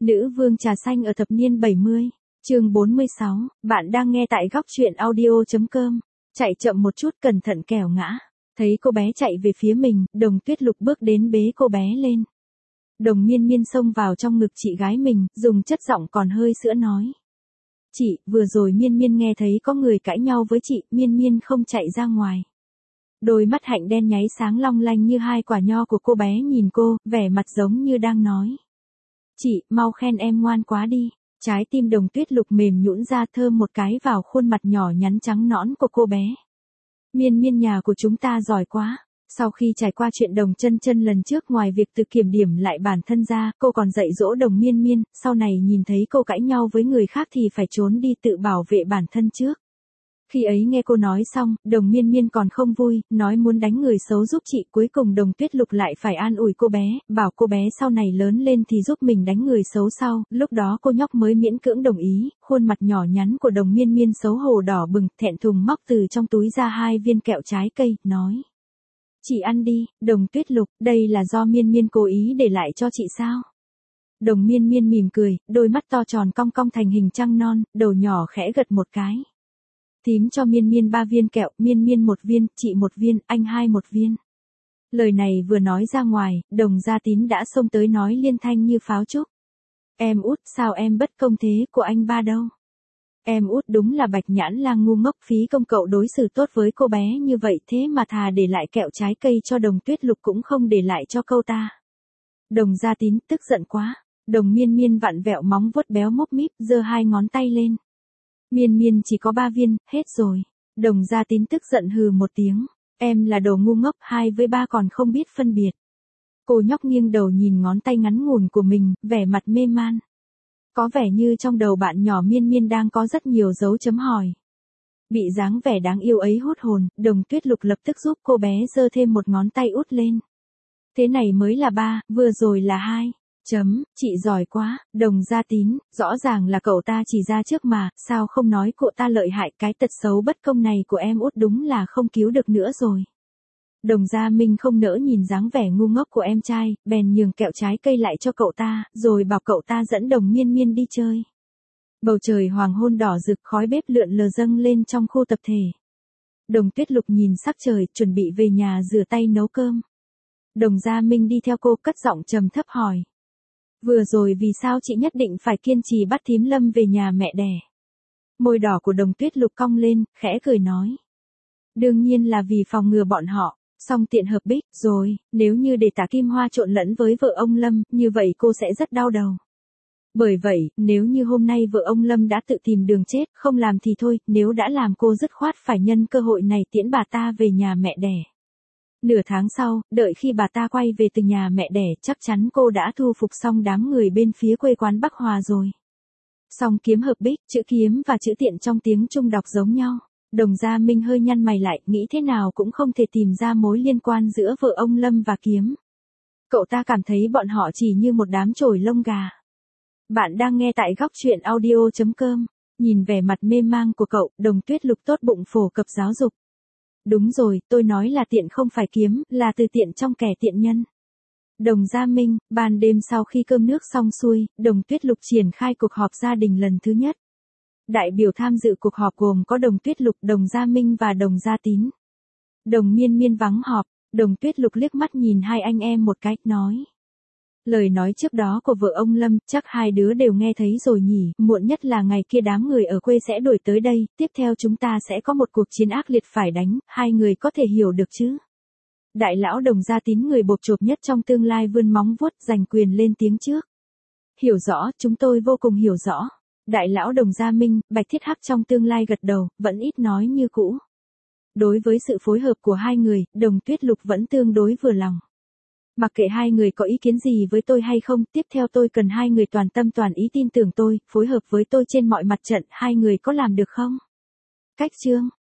Nữ vương trà xanh ở thập niên 70, chương 46, bạn đang nghe tại góc truyện audio.com. Chạy chậm một chút cẩn thận kẻo ngã. Thấy cô bé chạy về phía mình, Đồng Tuyết Lục bước đến bế cô bé lên. Đồng Miên Miên xông vào trong ngực chị gái mình, dùng chất giọng còn hơi sữa nói. Chị, vừa rồi Miên Miên nghe thấy có người cãi nhau với chị, Miên Miên không chạy ra ngoài. Đôi mắt hạnh đen nháy sáng long lanh như hai quả nho của cô bé nhìn cô, vẻ mặt giống như đang nói. Chị, mau khen em ngoan quá đi. Trái tim Đồng Tuyết Lục mềm nhũn ra thơm một cái vào khuôn mặt nhỏ nhắn trắng nõn của cô bé. Miên Miên nhà của chúng ta giỏi quá. Sau khi trải qua chuyện Đồng Chân Chân lần trước, ngoài việc tự kiểm điểm lại bản thân ra, cô còn dạy dỗ Đồng Miên Miên, sau này nhìn thấy cô cãi nhau với người khác thì phải trốn đi tự bảo vệ bản thân trước. Khi ấy nghe cô nói xong, Đồng Miên Miên còn không vui, nói muốn đánh người xấu giúp chị, cuối cùng Đồng Tuyết Lục lại phải an ủi cô bé, bảo cô bé sau này lớn lên thì giúp mình đánh người xấu sau, lúc đó cô nhóc mới miễn cưỡng đồng ý, khuôn mặt nhỏ nhắn của Đồng Miên Miên xấu hổ đỏ bừng, thẹn thùng móc từ trong túi ra 2 viên kẹo trái cây, nói. Chị ăn đi, Đồng Tuyết Lục, đây là do Miên Miên cố ý để lại cho chị sao? Đồng Miên Miên mỉm cười, đôi mắt to tròn cong cong thành hình trăng non, đầu nhỏ khẽ gật một cái. Thím cho Miên Miên 3 viên kẹo, Miên Miên 1 viên, chị 1 viên, anh 1 viên. Lời này vừa nói ra ngoài, Đồng Gia Tín đã xông tới nói liên thanh như pháo trúc. Em út, sao em bất công thế, của anh ba đâu? Em út đúng là bạch nhãn lang ngu ngốc, phí công cậu đối xử tốt với cô bé như vậy, thế mà thà để lại kẹo trái cây cho Đồng Tuyết Lục cũng không để lại cho câu ta. Đồng Gia Tín tức giận quá. Đồng Miên Miên vặn vẹo móng vuốt béo mốc míp, giơ 2 ngón tay lên. Miên Miên chỉ có 3 viên, hết rồi. Đồng Gia Tín tức giận hừ một tiếng. Em là đồ ngu ngốc, 2 với 3 còn không biết phân biệt. Cô nhóc nghiêng đầu nhìn ngón tay ngắn ngủn của mình, vẻ mặt mê man. Có vẻ như trong đầu bạn nhỏ Miên Miên đang có rất nhiều dấu chấm hỏi. Bị dáng vẻ đáng yêu ấy hút hồn, Đồng Tuyết Lục lập tức giúp cô bé giơ thêm một ngón tay út lên. Thế này mới là 3, vừa rồi là 2. Chị giỏi quá, Đồng Gia Tín, rõ ràng là cậu ta chỉ ra trước mà, sao không nói cậu ta lợi hại, cái tật xấu bất công này của em út đúng là không cứu được nữa rồi. Đồng Gia Minh không nỡ nhìn dáng vẻ ngu ngốc của em trai, bèn nhường kẹo trái cây lại cho cậu ta, rồi bảo cậu ta dẫn Đồng Miên Miên đi chơi. Bầu trời hoàng hôn đỏ rực, khói bếp lượn lờ dâng lên trong khu tập thể. Đồng Tuyết Lục nhìn sắc trời, chuẩn bị về nhà rửa tay nấu cơm. Đồng Gia Minh đi theo cô, cất giọng trầm thấp hỏi. Vừa rồi vì sao chị nhất định phải kiên trì bắt thím Lâm về nhà mẹ đẻ? Môi đỏ của Đồng Tuyết Lục cong lên, khẽ cười nói. Đương nhiên là vì phòng ngừa bọn họ, song tiện hợp bích, rồi, nếu như để Tả Kim Hoa trộn lẫn với vợ ông Lâm, như vậy cô sẽ rất đau đầu. Bởi vậy, nếu như hôm nay vợ ông Lâm đã tự tìm đường chết, không làm thì thôi, nếu đã làm cô dứt khoát phải nhân cơ hội này tiễn bà ta về nhà mẹ đẻ. Nửa tháng sau, đợi khi bà ta quay về từ nhà mẹ đẻ, chắc chắn cô đã thu phục xong đám người bên phía quê quán Bắc Hòa rồi. Song kiếm hợp bích, chữ kiếm và chữ tiện trong tiếng Trung đọc giống nhau. Đồng Gia Minh hơi nhăn mày lại, nghĩ thế nào cũng không thể tìm ra mối liên quan giữa vợ ông Lâm và kiếm. Cậu ta cảm thấy bọn họ chỉ như một đám chổi lông gà. Bạn đang nghe tại góc truyện audio.com. Nhìn vẻ mặt mê mang của cậu, Đồng Tuyết Lục tốt bụng phổ cập giáo dục. Đúng rồi, tôi nói là tiện không phải kiếm, là từ tiện trong kẻ tiện nhân. Đồng Gia Minh, ban đêm sau khi cơm nước xong xuôi, Đồng Tuyết Lục triển khai cuộc họp gia đình lần thứ nhất. Đại biểu tham dự cuộc họp gồm có Đồng Tuyết Lục, Đồng Gia Minh và Đồng Gia Tín. Đồng Miên Miên vắng họp, Đồng Tuyết Lục liếc mắt nhìn hai anh em một cái, nói. Lời nói trước đó của vợ ông Lâm, chắc hai đứa đều nghe thấy rồi nhỉ, muộn nhất là ngày kia đám người ở quê sẽ đuổi tới đây, tiếp theo chúng ta sẽ có một cuộc chiến ác liệt phải đánh, hai người có thể hiểu được chứ. Đại lão Đồng Gia Tín, người bộp chộp nhất trong tương lai, vươn móng vuốt giành quyền lên tiếng trước. Hiểu rõ, chúng tôi vô cùng hiểu rõ. Đại lão Đồng Gia Minh, Bạch Thiết Hắc trong tương lai gật đầu, vẫn ít nói như cũ. Đối với sự phối hợp của hai người, Đồng Tuyết Lục vẫn tương đối vừa lòng. Mặc kệ hai người có ý kiến gì với tôi hay không, tiếp theo tôi cần hai người toàn tâm toàn ý tin tưởng tôi, phối hợp với tôi trên mọi mặt trận, hai người có làm được không? Cách chương